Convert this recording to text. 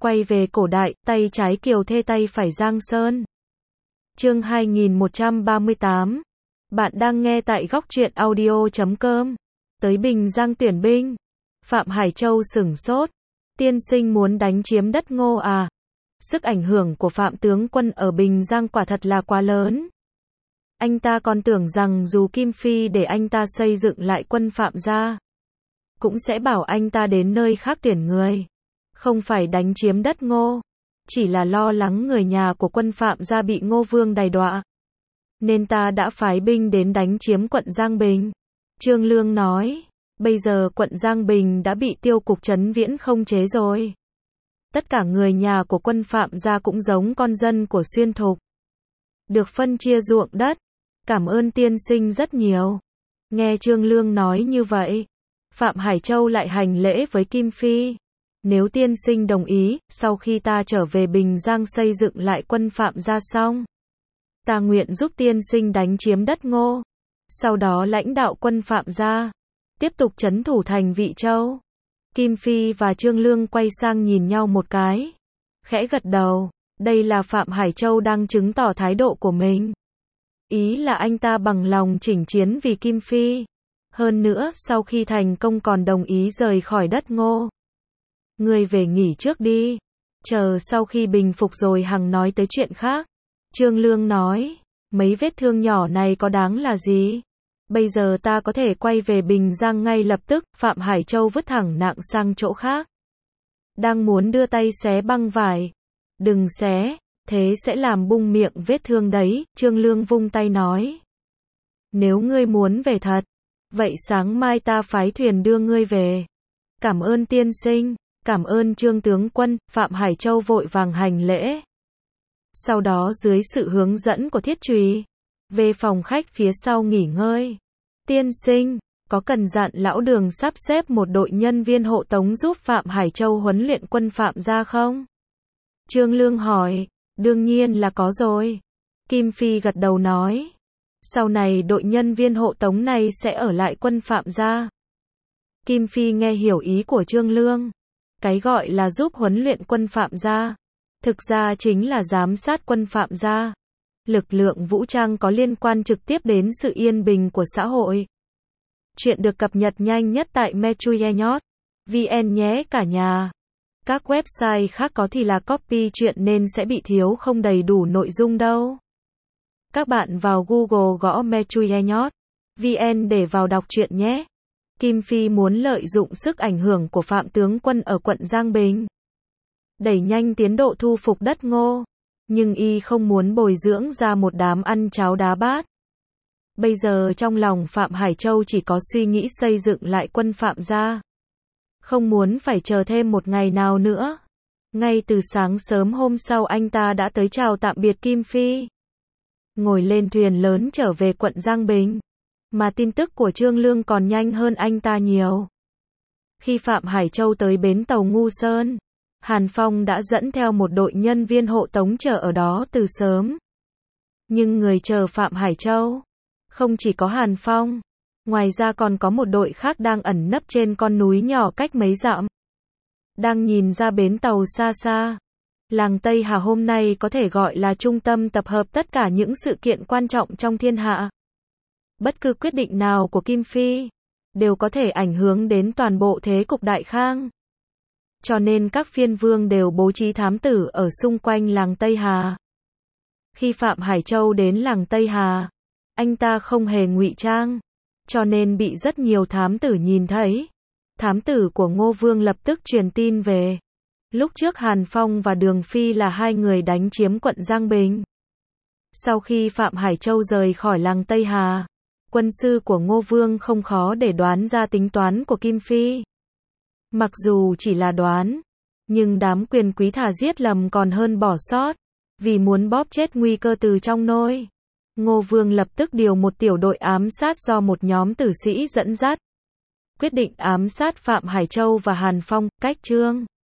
Quay về cổ đại, tay trái Kiều Thê tay phải Giang Sơn. Chương 2138. Bạn đang nghe tại góc truyện audio.com. Tới Bình Giang tuyển binh. Phạm Hải Châu sửng sốt. Tiên sinh muốn đánh chiếm đất Ngô à? Sức ảnh hưởng của Phạm tướng quân ở Bình Giang quả thật là quá lớn. Anh ta còn tưởng rằng dù Kim Phi để anh ta xây dựng lại quân Phạm gia, cũng sẽ bảo anh ta đến nơi khác tuyển người. Không phải đánh chiếm đất Ngô, chỉ là lo lắng người nhà của quân Phạm gia bị Ngô Vương đày đọa, nên ta đã phái binh đến đánh chiếm quận Giang Bình. Trương Lương nói, bây giờ quận Giang Bình đã bị Tiêu cục Trấn Viễn không chế rồi. Tất cả người nhà của quân Phạm gia cũng giống con dân của Xuyên Thục, được phân chia ruộng đất. Cảm ơn tiên sinh rất nhiều. Nghe Trương Lương nói như vậy, Phạm Hải Châu lại hành lễ với Kim Phi. Nếu tiên sinh đồng ý, sau khi ta trở về Bình Giang xây dựng lại quân Phạm gia xong, ta nguyện giúp tiên sinh đánh chiếm đất Ngô, sau đó lãnh đạo quân Phạm gia, tiếp tục trấn thủ thành Vị Châu. Kim Phi và Trương Lương quay sang nhìn nhau một cái, khẽ gật đầu. Đây là Phạm Hải Châu đang chứng tỏ thái độ của mình. Ý là anh ta bằng lòng chỉnh chiến vì Kim Phi. Hơn nữa, sau khi thành công còn đồng ý rời khỏi đất Ngô. Ngươi về nghỉ trước đi. Chờ sau khi bình phục rồi hằng nói tới chuyện khác. Trương Lương nói, mấy vết thương nhỏ này có đáng là gì? Bây giờ ta có thể quay về Bình Giang ngay lập tức. Phạm Hải Châu vứt thẳng nạng sang chỗ khác. Đang muốn đưa tay xé băng vải. Đừng xé, thế sẽ làm bung miệng vết thương đấy. Trương Lương vung tay nói, nếu ngươi muốn về thật, vậy sáng mai ta phái thuyền đưa ngươi về. Cảm ơn tiên sinh, cảm ơn Trương tướng quân. Phạm Hải Châu vội vàng hành lễ. Sau đó dưới sự hướng dẫn của Thiết Trùy, về phòng khách phía sau nghỉ ngơi. Tiên sinh, có cần dặn lão Đường sắp xếp một đội nhân viên hộ tống giúp Phạm Hải Châu huấn luyện quân Phạm gia không? Trương Lương hỏi. Đương nhiên là có rồi. Kim Phi gật đầu nói, sau này đội nhân viên hộ tống này sẽ ở lại quân Phạm gia. Kim Phi nghe hiểu ý của Trương Lương. Cái gọi là giúp huấn luyện quân Phạm gia, thực ra chính là giám sát quân Phạm gia. Lực lượng vũ trang có liên quan trực tiếp đến sự yên bình của xã hội. Chuyện được cập nhật nhanh nhất tại metruyehnyot.vn nhé cả nhà. Các website khác có thì là copy chuyện nên sẽ bị thiếu không đầy đủ nội dung đâu. Các bạn vào Google gõ metruyehnyot.vn để vào đọc truyện nhé. Kim Phi muốn lợi dụng sức ảnh hưởng của Phạm tướng quân ở quận Giang Bình, đẩy nhanh tiến độ thu phục đất Ngô, nhưng y không muốn bồi dưỡng ra một đám ăn cháo đá bát. Bây giờ trong lòng Phạm Hải Châu chỉ có suy nghĩ xây dựng lại quân Phạm gia, không muốn phải chờ thêm một ngày nào nữa. Ngay từ sáng sớm hôm sau anh ta đã tới chào tạm biệt Kim Phi, ngồi lên thuyền lớn trở về quận Giang Bình. Mà tin tức của Trương Lương còn nhanh hơn anh ta nhiều. Khi Phạm Hải Châu tới bến tàu Ngu Sơn, Hàn Phong đã dẫn theo một đội nhân viên hộ tống chờ ở đó từ sớm. Nhưng người chờ Phạm Hải Châu không chỉ có Hàn Phong, ngoài ra còn có một đội khác đang ẩn nấp trên con núi nhỏ cách mấy dặm, đang nhìn ra bến tàu xa xa. Làng Tây Hà hôm nay có thể gọi là trung tâm tập hợp tất cả những sự kiện quan trọng trong thiên hạ. Bất cứ quyết định nào của Kim Phi đều có thể ảnh hưởng đến toàn bộ thế cục Đại Khang. Cho nên các phiên vương đều bố trí thám tử ở xung quanh làng Tây Hà. Khi Phạm Hải Châu đến làng Tây Hà, anh ta không hề ngụy trang, cho nên bị rất nhiều thám tử nhìn thấy. Thám tử của Ngô Vương lập tức truyền tin về. Lúc trước Hàn Phong và Đường Phi là hai người đánh chiếm quận Giang Bình. Sau khi Phạm Hải Châu rời khỏi làng Tây Hà, quân sư của Ngô Vương không khó để đoán ra tính toán của Kim Phi. Mặc dù chỉ là đoán, nhưng đám quyền quý thà giết lầm còn hơn bỏ sót, vì muốn bóp chết nguy cơ từ trong nôi. Ngô Vương lập tức điều một tiểu đội ám sát do một nhóm tử sĩ dẫn dắt, quyết định ám sát Phạm Hải Châu và Hàn Phong. Cách Trương